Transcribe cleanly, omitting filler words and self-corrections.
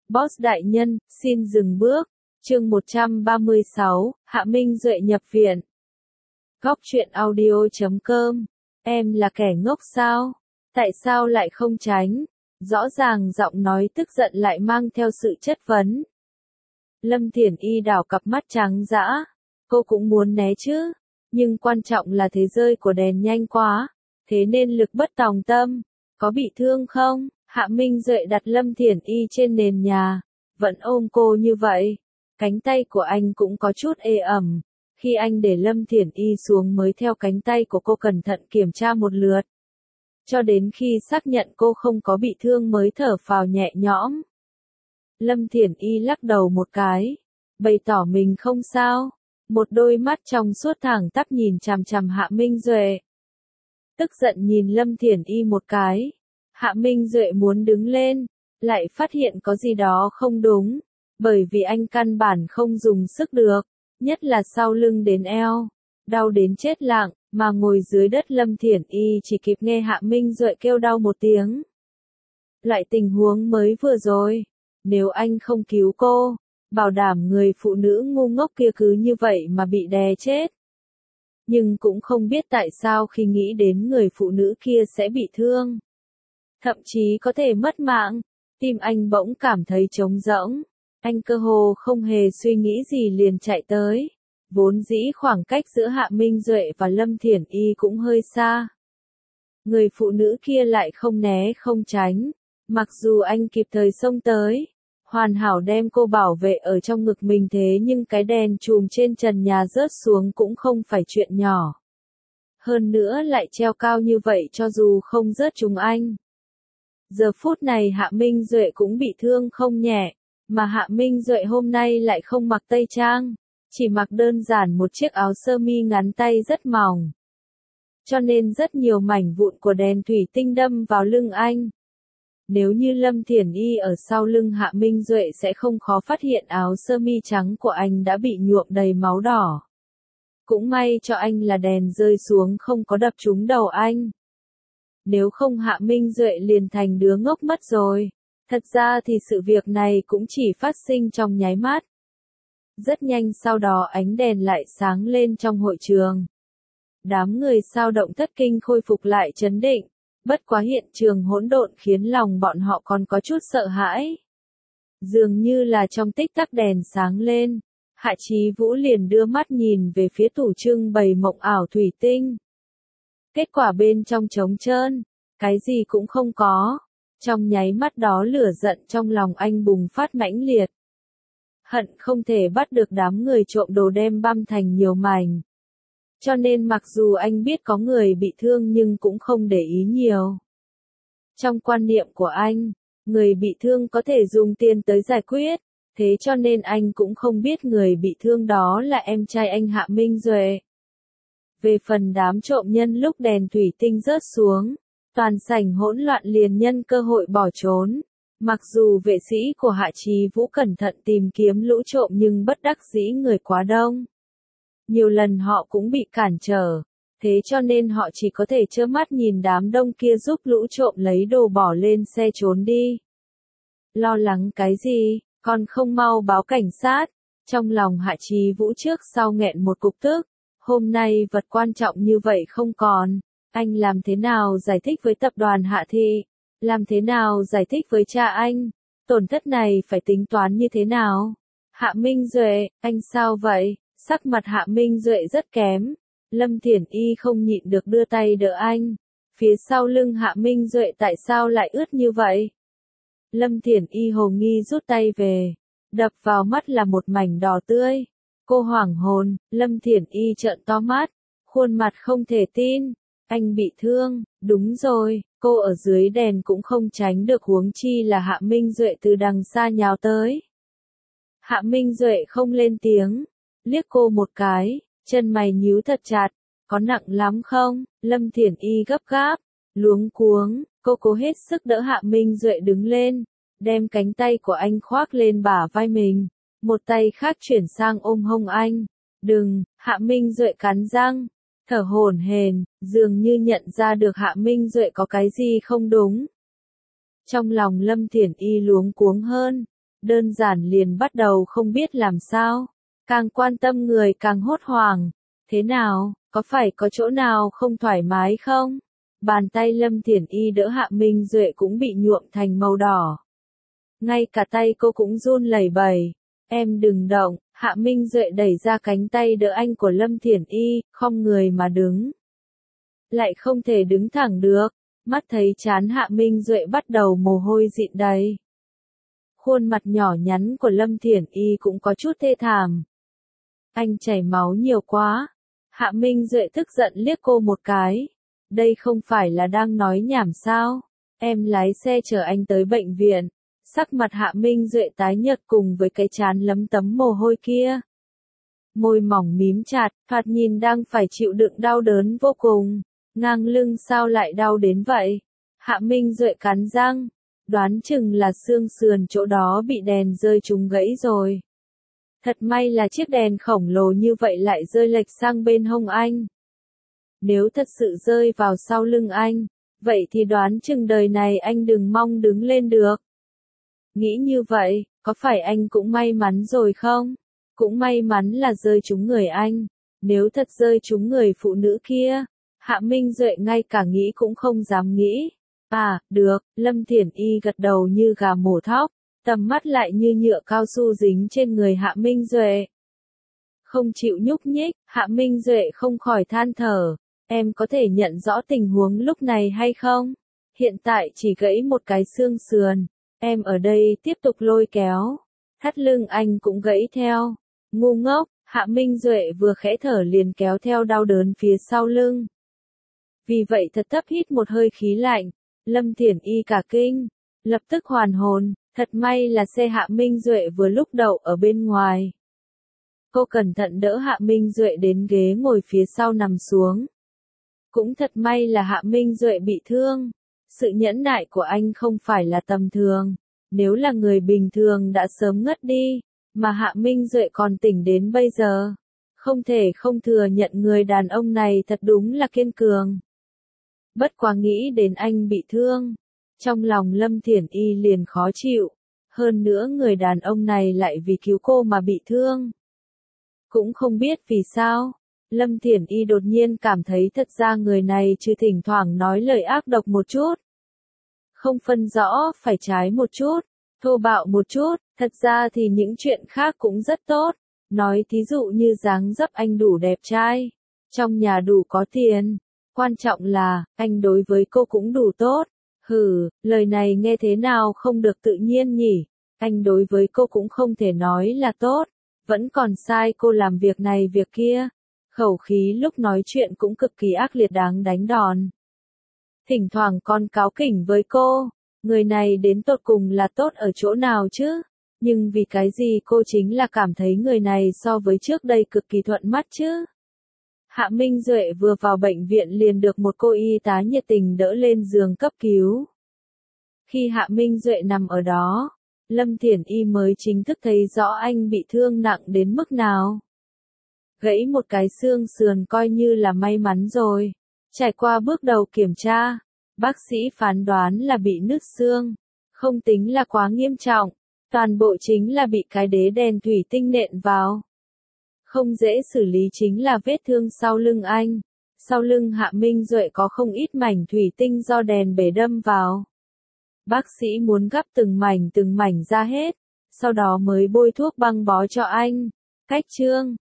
Boss đại nhân, xin dừng bước. Chương 136, Hạ Minh Duệ nhập viện. Góc truyện audio.com. Em là kẻ ngốc sao? Tại sao lại không tránh? Rõ ràng giọng nói tức giận lại mang theo sự chất vấn. Lâm Thiển Y đảo cặp mắt trắng dã. Cô cũng muốn né chứ. Nhưng quan trọng là thế rơi của đèn nhanh quá. Thế nên lực bất tòng tâm. Có bị thương không? Hạ Minh Duệ đặt Lâm Thiển Y trên nền nhà. Vẫn ôm cô như vậy. Cánh tay của anh cũng có chút ê ẩm. Khi anh để Lâm Thiển Y xuống mới theo cánh tay của cô cẩn thận kiểm tra một lượt. Cho đến khi xác nhận cô không có bị thương mới thở phào nhẹ nhõm. Lâm Thiển Y lắc đầu một cái. Bày tỏ mình không sao. Một đôi mắt trong suốt thẳng tắp nhìn chằm chằm Hạ Minh Duệ. Tức giận nhìn Lâm Thiển Y một cái. Hạ Minh Duệ muốn đứng lên. Lại phát hiện có gì đó không đúng. Bởi vì anh căn bản không dùng sức được. Nhất là sau lưng đến eo. Đau đến chết lặng. Mà ngồi dưới đất Lâm Thiển Y chỉ kịp nghe Hạ Minh Duệ kêu đau một tiếng. Loại tình huống mới vừa rồi. Nếu anh không cứu cô. Bảo đảm người phụ nữ ngu ngốc kia cứ như vậy mà bị đè chết. Nhưng cũng không biết tại sao khi nghĩ đến người phụ nữ kia sẽ bị thương. Thậm chí có thể mất mạng. Tim anh bỗng cảm thấy trống rỗng. Anh cơ hồ không hề suy nghĩ gì liền chạy tới. Vốn dĩ khoảng cách giữa Hạ Minh Duệ và Lâm Thiển Y cũng hơi xa. Người phụ nữ kia lại không né không tránh. Mặc dù anh kịp thời xông tới. Hoàn hảo đem cô bảo vệ ở trong ngực mình thế nhưng cái đèn chùm trên trần nhà rớt xuống cũng không phải chuyện nhỏ. Hơn nữa lại treo cao như vậy cho dù không rớt trúng anh. Giờ phút này Hạ Minh Duệ cũng bị thương không nhẹ. Mà Hạ Minh Duệ hôm nay lại không mặc tây trang. Chỉ mặc đơn giản một chiếc áo sơ mi ngắn tay rất mỏng. Cho nên rất nhiều mảnh vụn của đèn thủy tinh đâm vào lưng anh. Nếu như Lâm Thiển Y ở sau lưng Hạ Minh Duệ sẽ không khó phát hiện áo sơ mi trắng của anh đã bị nhuộm đầy máu đỏ. Cũng may cho anh là đèn rơi xuống không có đập trúng đầu anh. Nếu không Hạ Minh Duệ liền thành đứa ngốc mất rồi. Thật ra thì sự việc này cũng chỉ phát sinh trong nháy mắt. Rất nhanh sau đó ánh đèn lại sáng lên trong hội trường. Đám người sao động thất kinh khôi phục lại trấn định. Bất quá hiện trường hỗn độn khiến lòng bọn họ còn có chút sợ hãi. Dường như là trong tích tắc đèn sáng lên. Hạ Chí Vũ liền đưa mắt nhìn về phía tủ trưng bày mộng ảo thủy tinh. Kết quả bên trong trống trơn. Cái gì cũng không có. Trong nháy mắt đó lửa giận trong lòng anh bùng phát mãnh liệt. Hận không thể bắt được đám người trộm đồ đem băm thành nhiều mảnh. Cho nên mặc dù anh biết có người bị thương nhưng cũng không để ý nhiều. Trong quan niệm của anh, người bị thương có thể dùng tiền tới giải quyết. Thế cho nên anh cũng không biết người bị thương đó là em trai anh Hạ Minh Duệ. Về phần đám trộm nhân lúc đèn thủy tinh rớt xuống. Toàn sảnh hỗn loạn liền nhân cơ hội bỏ trốn. Mặc dù vệ sĩ của Hạ Chí Vũ cẩn thận tìm kiếm lũ trộm nhưng bất đắc dĩ người quá đông. Nhiều lần họ cũng bị cản trở. Thế cho nên họ chỉ có thể trơ mắt nhìn đám đông kia giúp lũ trộm lấy đồ bỏ lên xe trốn đi. Lo lắng cái gì, còn không mau báo cảnh sát. Trong lòng Hạ Chí Vũ trước sau nghẹn một cục tức. Hôm nay vật quan trọng như vậy không còn. Anh làm thế nào giải thích với tập đoàn Hạ Thị? Làm thế nào giải thích với cha anh? Tổn thất này phải tính toán như thế nào? Hạ Minh Duệ, anh sao vậy? Sắc mặt Hạ Minh Duệ rất kém. Lâm Thiển Y không nhịn được đưa tay đỡ anh. Phía sau lưng Hạ Minh Duệ tại sao lại ướt như vậy? Lâm Thiển Y hồ nghi rút tay về. Đập vào mắt là một mảnh đỏ tươi. Cô hoảng hồn, Lâm Thiển Y trợn to mắt. Khuôn mặt không thể tin. Anh bị thương, đúng rồi, cô ở dưới đèn cũng không tránh được huống chi là Hạ Minh Duệ từ đằng xa nhào tới. Hạ Minh Duệ không lên tiếng, liếc cô một cái, chân mày nhíu thật chặt, có nặng lắm không? Lâm Thiển Y gấp gáp, luống cuống, cô cố hết sức đỡ Hạ Minh Duệ đứng lên, đem cánh tay của anh khoác lên bả vai mình, một tay khác chuyển sang ôm hông anh. Đừng, Hạ Minh Duệ cắn răng. Thở hổn hển, dường như nhận ra được Hạ Minh Duệ có cái gì không đúng. Trong lòng Lâm Thiển Y luống cuống hơn, đơn giản liền bắt đầu không biết làm sao. Càng quan tâm người càng hốt hoảng. Thế nào, có phải có chỗ nào không thoải mái không? Bàn tay Lâm Thiển Y đỡ Hạ Minh Duệ cũng bị nhuộm thành màu đỏ. Ngay cả tay cô cũng run lẩy bẩy. Em đừng động, Hạ Minh Duệ đẩy ra cánh tay đỡ anh của Lâm Thiển Y, khom người mà đứng. Lại không thể đứng thẳng được, mắt thấy trán Hạ Minh Duệ bắt đầu mồ hôi dịn đầy. Khuôn mặt nhỏ nhắn của Lâm Thiển Y cũng có chút thê thảm. Anh chảy máu nhiều quá. Hạ Minh Duệ tức giận liếc cô một cái. Đây không phải là đang nói nhảm sao? Em lái xe chở anh tới bệnh viện. Sắc mặt Hạ Minh Duệ tái nhợt cùng với cái trán lấm tấm mồ hôi kia. Môi mỏng mím chặt, thoạt nhìn đang phải chịu đựng đau đớn vô cùng. Ngang lưng sao lại đau đến vậy? Hạ Minh Duệ cắn răng. Đoán chừng là xương sườn chỗ đó bị đèn rơi trúng gãy rồi. Thật may là chiếc đèn khổng lồ như vậy lại rơi lệch sang bên hông anh. Nếu thật sự rơi vào sau lưng anh, vậy thì đoán chừng đời này anh đừng mong đứng lên được. Nghĩ như vậy, có phải anh cũng may mắn rồi không? Cũng may mắn là rơi trúng người anh. Nếu thật rơi trúng người phụ nữ kia, Hạ Minh Duệ ngay cả nghĩ cũng không dám nghĩ. À, được, Lâm Thiển Y gật đầu như gà mổ thóc, tầm mắt lại như nhựa cao su dính trên người Hạ Minh Duệ. Không chịu nhúc nhích, Hạ Minh Duệ không khỏi than thở. Em có thể nhận rõ tình huống lúc này hay không? Hiện tại chỉ gãy một cái xương sườn. Em ở đây tiếp tục lôi kéo. Thắt lưng anh cũng gãy theo. Ngu ngốc, Hạ Minh Duệ vừa khẽ thở liền kéo theo đau đớn phía sau lưng. Vì vậy thật thấp hít một hơi khí lạnh. Lâm Thiển Y cả kinh. Lập tức hoàn hồn. Thật may là xe Hạ Minh Duệ vừa lúc đậu ở bên ngoài. Cô cẩn thận đỡ Hạ Minh Duệ đến ghế ngồi phía sau nằm xuống. Cũng thật may là Hạ Minh Duệ bị thương. Sự nhẫn nại của anh không phải là tầm thường. Nếu là người bình thường đã sớm ngất đi, mà Hạ Minh Duệ còn tỉnh đến bây giờ. Không thể không thừa nhận người đàn ông này thật đúng là kiên cường. Bất quá nghĩ đến anh bị thương. Trong lòng Lâm Thiển Y liền khó chịu. Hơn nữa người đàn ông này lại vì cứu cô mà bị thương. Cũng không biết vì sao. Lâm Thiển Y đột nhiên cảm thấy thật ra người này chứ thỉnh thoảng nói lời ác độc một chút. Không phân rõ phải trái một chút, thô bạo một chút, thật ra thì những chuyện khác cũng rất tốt. Nói thí dụ như dáng dấp anh đủ đẹp trai, trong nhà đủ có tiền, quan trọng là, anh đối với cô cũng đủ tốt. Hừ, lời này nghe thế nào không được tự nhiên nhỉ, anh đối với cô cũng không thể nói là tốt, vẫn còn sai cô làm việc này việc kia. Khẩu khí lúc nói chuyện cũng cực kỳ ác liệt đáng đánh đòn. Thỉnh thoảng còn cáu kỉnh với cô, người này đến tột cùng là tốt ở chỗ nào chứ? Nhưng vì cái gì cô chính là cảm thấy người này so với trước đây cực kỳ thuận mắt chứ? Hạ Minh Duệ vừa vào bệnh viện liền được một cô y tá nhiệt tình đỡ lên giường cấp cứu. Khi Hạ Minh Duệ nằm ở đó, Lâm Thiển Y mới chính thức thấy rõ anh bị thương nặng đến mức nào. Gãy một cái xương sườn coi như là may mắn rồi. Trải qua bước đầu kiểm tra, bác sĩ phán đoán là bị nứt xương. Không tính là quá nghiêm trọng, toàn bộ chính là bị cái đế đèn thủy tinh nện vào. Không dễ xử lý chính là vết thương sau lưng anh. Sau lưng Hạ Minh Duệ có không ít mảnh thủy tinh do đèn bể đâm vào. Bác sĩ muốn gắp từng mảnh ra hết, sau đó mới bôi thuốc băng bó cho anh. Cách trương,